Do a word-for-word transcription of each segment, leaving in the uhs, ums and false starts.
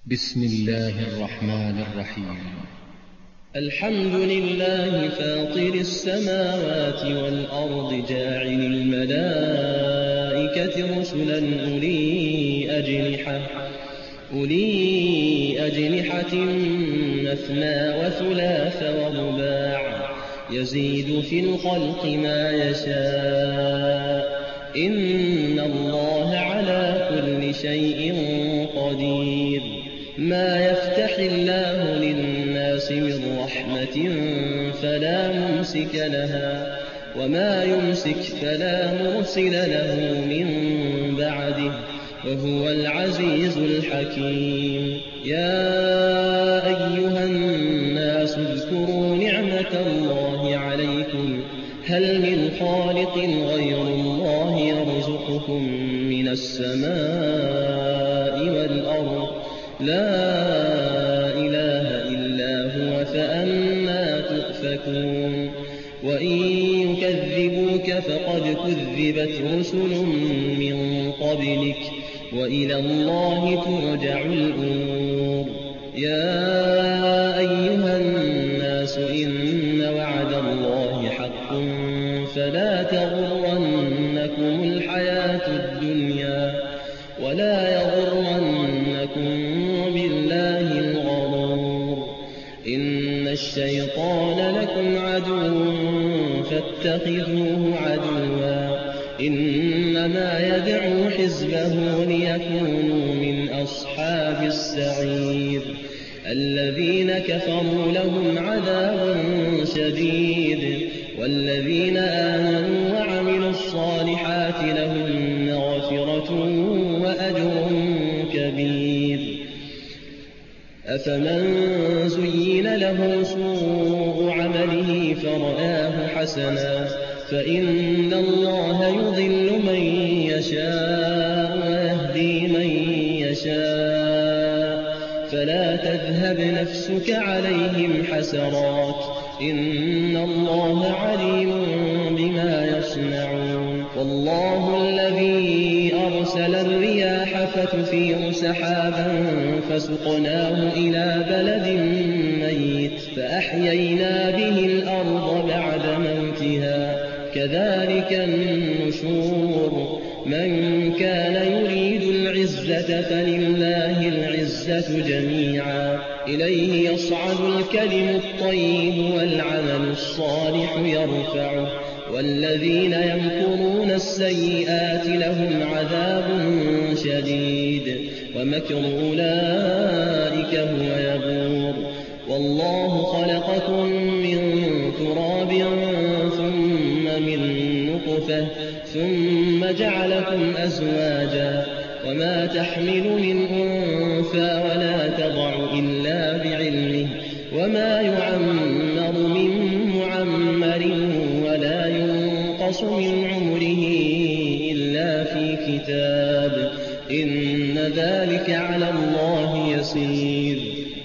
بسم الله الرحمن الرحيم. الحمد لله فاطر السماوات والأرض جاعل الملائكة رسلا أولي أجنحة أولي أجنحة مثنى وثلاث ورباع يزيد في الخلق ما يشاء إن الله على كل شيء قدير. ما يفتح الله للناس من رحمة فلا ممسك لها وما يمسك فلا مرسل له من بعده وهو العزيز الحكيم. يا أيها الناس اذكروا نعمة الله عليكم هل من خالق غير الله يرزقكم من السماء والأرض لا إله إلا هو فأنى تؤفكون. وإن يكذبوك فقد كذبت رسل من قبلك وإلى الله ترجع الأمور. يا أيها الناس إن وعد الله حق فلا تغرنكم الحياة الدنيا ولا يغرنكم بالله الغرور. إن الشيطان لكم عدو فاتخذوه عدوا إنما يدعو حزبه ليكونوا من أصحاب السعير. الذين كفروا لهم عذاب شديد والذين آمنوا وعملوا الصالحات لهم مغفرة وأجر كبير. أفمن زين له سوء عمله فرآه حسنا فإن الله يضل من يشاء ويهدي من يشاء فلا تذهب نفسك عليهم حسرات إن الله عليم بما يصنعون. والله الذي أرسل الرياح فتثير سحابا فسقناه إلى بلد ميت فأحيينا به الأرض بعد موتها كذلك النشور. من كان يريد العزة فلله العزة جميعا إليه يصعد الكلم الطيب والعمل الصالح يرفعه والذين يمكرون السيئات لهم عذاب شديد ومكر أولئك هو يبور. والله خلقكم من تراب ثم من نطفة ثم جعلكم أزواجا وما تحمل من أنثى ولا تضع إلا بعلمه وما يعمر من معمر ولا ينقص من عمره إلا في كتاب إن ذلك على الله يسير.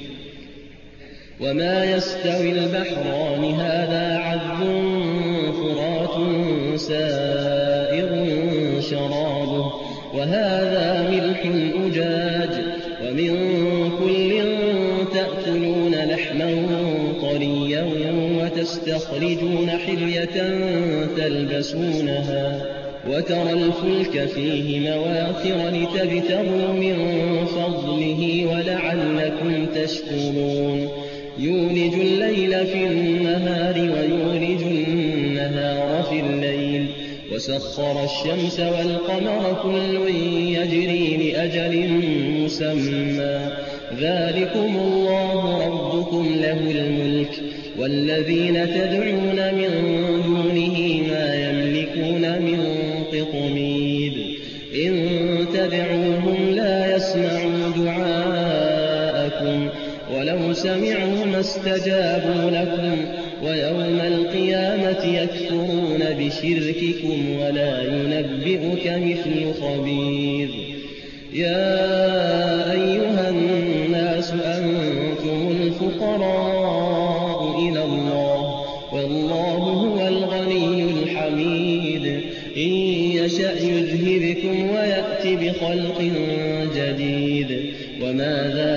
وما يستوي البحران هذا عذب فرات سائغ شرابه وهذا ملح أجاج ومن كل تأكلون لحما طريا وتستخرجون حلية تلبسونها وترى الفلك فيه مواخر لتبتغوا من فضله ولعلكم تشكرون. يولج الليل في النهار ويولج النهار في الليل وسخر الشمس والقمر كل يجري لأجل مسمى ذلكم الله ربكم له الملك والذين تدعون من دونه ما يملكون من قطمير. إن تدعوهم لا يسمعوا دعاءكم ولو سمعوا ما استجابوا لكم ويوم القيامة يكفرون بشرككم ولا ينبئك مثل خبير. يا أيها الناس أنتم الفقراء إلى الله والله هو الغني الحميد. إن يشأ يذهبكم ويأت بخلق جديد وما ذلك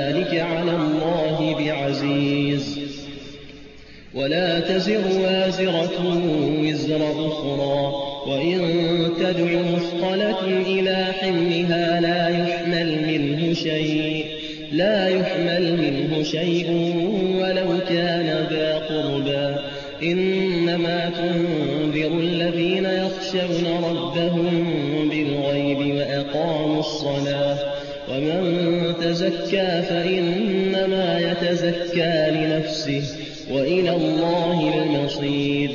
ذلك على الله بعزيز. ولا تزر وازرة وزر أخرى، وإن تدع مثقلة إلى حملها لا يحمل منه شيء لا يحمل منه شيء ولو كان ذا قربى. إنما تنذر الذين يخشون ربهم بالغيب وأقاموا الصلاة، ومن تزكى فإنما يتزكى لنفسه وإلى الله المصير.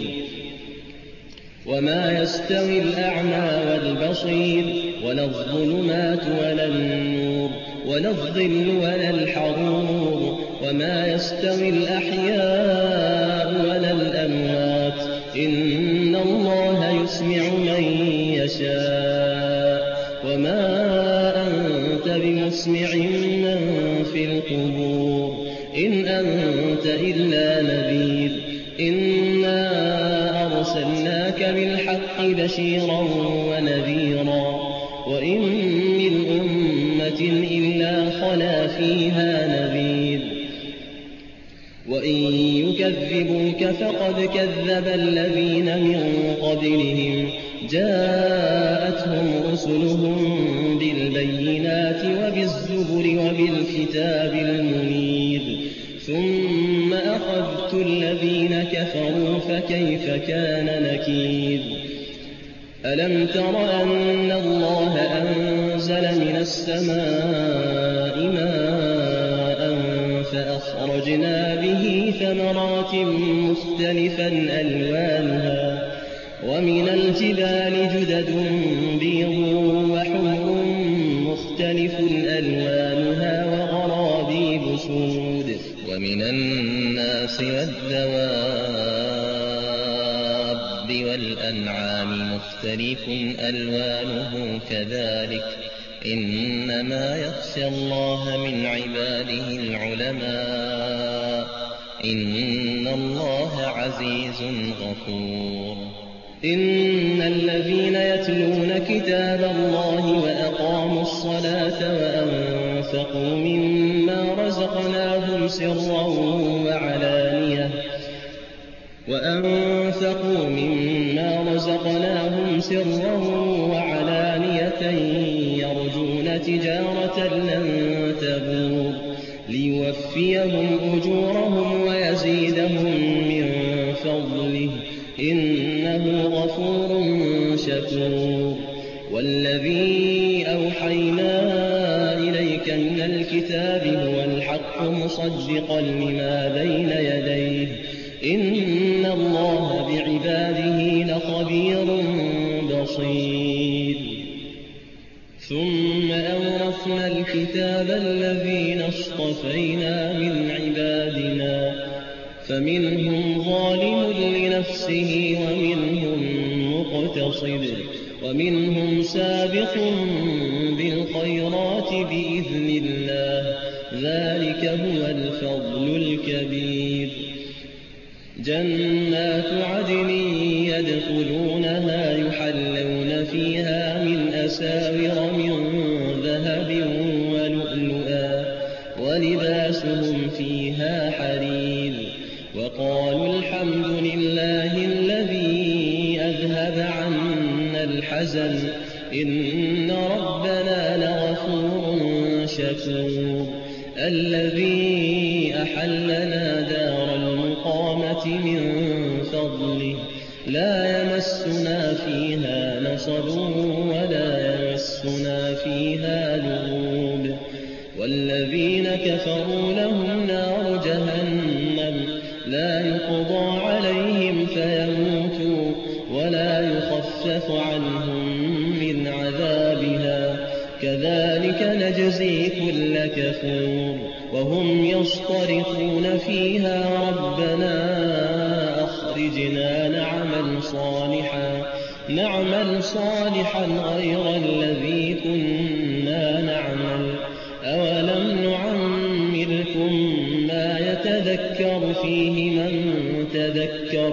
وما يستوي الأعمى والبصير ولا الظلمات ولا النور ولا الظل ولا الحرور، وما يستوي الأحياء ولا الأموات، إن الله يسمع من يشاء، وما أنت بمسمع من في القبور، إن أنت إلا نذير. إنا أرسلناك بالحق بشيرا ونذيرا، وإن من أمة إلا خلا فيها نذير، وإن يكذبوك فقد كذب الذين من قبلهم، جاءتهم رسلهم بالبينات وبالزبر وبالكتاب المنير، ثم أخذت الذين كفروا فكيف كان نكير. ألم تر أن الله أنزل من السماء ماء فأخرجنا به ثمرات مختلفا ألوانها، ومن الجبال جدد بيض وحمر مختلف ألوانها وغرابيب سود، ومن الناس والدواب والأنعام مختلف ألوانه كذلك، إنما يخشى الله من عباده العلماء، إن الله عزيز غفور. إن الذين يتلون كتاب الله وأقاموا الصلاة وأنفقوا مما رزقناهم سرا وعلانية وأنفقوا مما رزقناهم سرا وعلانية يرجون تجارة لن تبور، ليوفيهم أجورهم ويزيدهم من فضله، إنه غفور شكور. والذي أوحينا إليك من الكتاب هو الحق مصدقا لما بين يديه، إن الله بعباده لخبير بصير. ثم أورثنا الكتاب الذين اصطفينا من عبادنا، فمنهم ظالم لنفسه ومنهم مقتصد ومنهم سابق بالخيرات بإذن الله، ذلك هو الفضل الكبير. جنات عدن يدخلونها يحلون فيها من أساور من ذهب ولؤلؤا، ولباسهم فيها حرير، وقالوا الحمد لله الذي أذهب عنا الحزن، إن ربنا لغفور شكور. الذي أحلنا دار المقامة من فضله، لا يمسنا فيها نصب ولا يمسنا فيها لغوب. والذين كفروا لهم نار جهنم لا يقضى عليهم فيموتوا ولا يخفف عنهم من عذابها، كذلك نجزي كل كفور. وهم يصطرخون فيها ربنا أخرجنا نعمل صالحا نعمل صالحا غير الذي كنا نعمل، أولم نعمركم ما يتذكر فيه من تذكر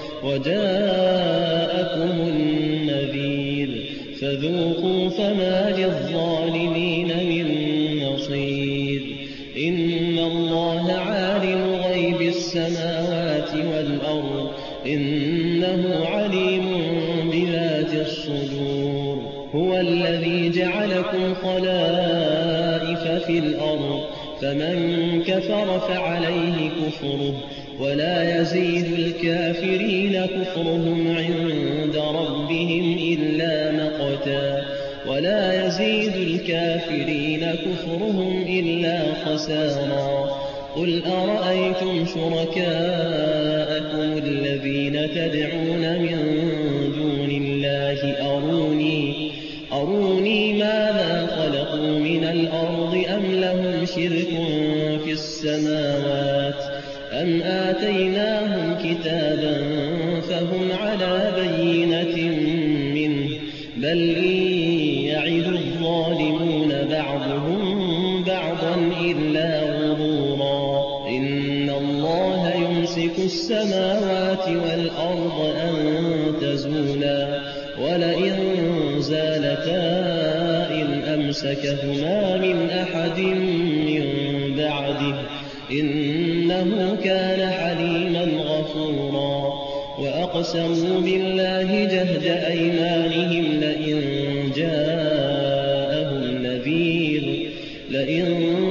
وجاءكم النذير، فذوقوا فما للظالمين من نصير. إن الله عالم غيب السماوات والأرض إنه عليم بذات الصدور هو الذي جعلكم خلائف في الأرض فمن كفر فعليه كفره ولا يزيد الكافرين كفرهم عند ربهم إلا مقتا ولا يزيد الكافرين كفرهم إلا خسارا قل أرأيتم شركاءكم الذين تدعون من دون الله أروني أروني ماذا خلقوا من الأرض أم لهم شرك في السماوات أم آتيناهم كتابا فهم على بينة منه بل إن يعد الظالمون بعضهم بعضا إلا غرورا إن الله يمسك السماوات والأرض أن تزولا ولئن زالتا إن أمسكهما من أحد من بعده إنه كان حليما غفورا وأقسموا بالله جهد أيمانهم لئن جاءهم نذير لئن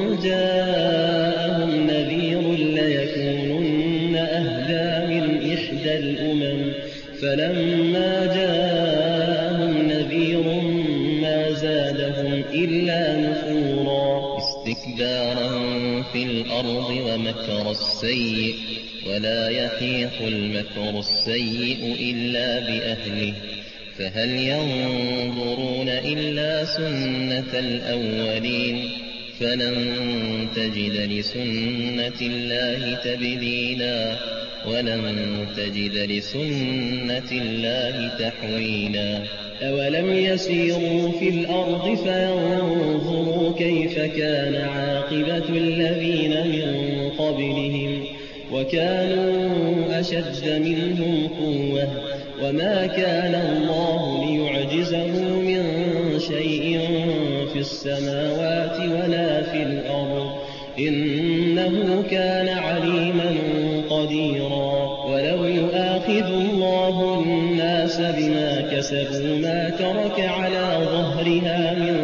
جاءهم نذير ليكونن أهدى من إحدى الأمم فلما جاءهم نذير ما زادهم إلا نفورا استكبارا في الأرض ومكر السيء ولا يحيق المكر السيء إلا بأهله فهل ينظرون إلا سنة الأولين فلن تجد لسنة الله تبديلا ولن تجد لسنة الله تحويلا أولم يسيروا في الأرض فينظروا كيف كان عاقبة الذين من قبلهم وكانوا أشد منهم قوة وما كان الله ليعجزه من شيء في السماوات ولا في الأرض إنه كان عليما قديرا ولو يؤاخذ الله الناس بما كسبوا ما ترك على ظهرها من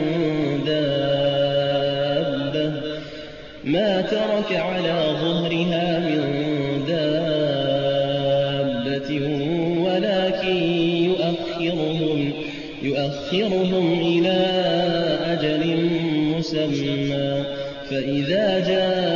دابة ما ترك على ظهرها من دابة ولكن يؤخرهم يؤخرهم إلى أجل مسمى فإذا جاء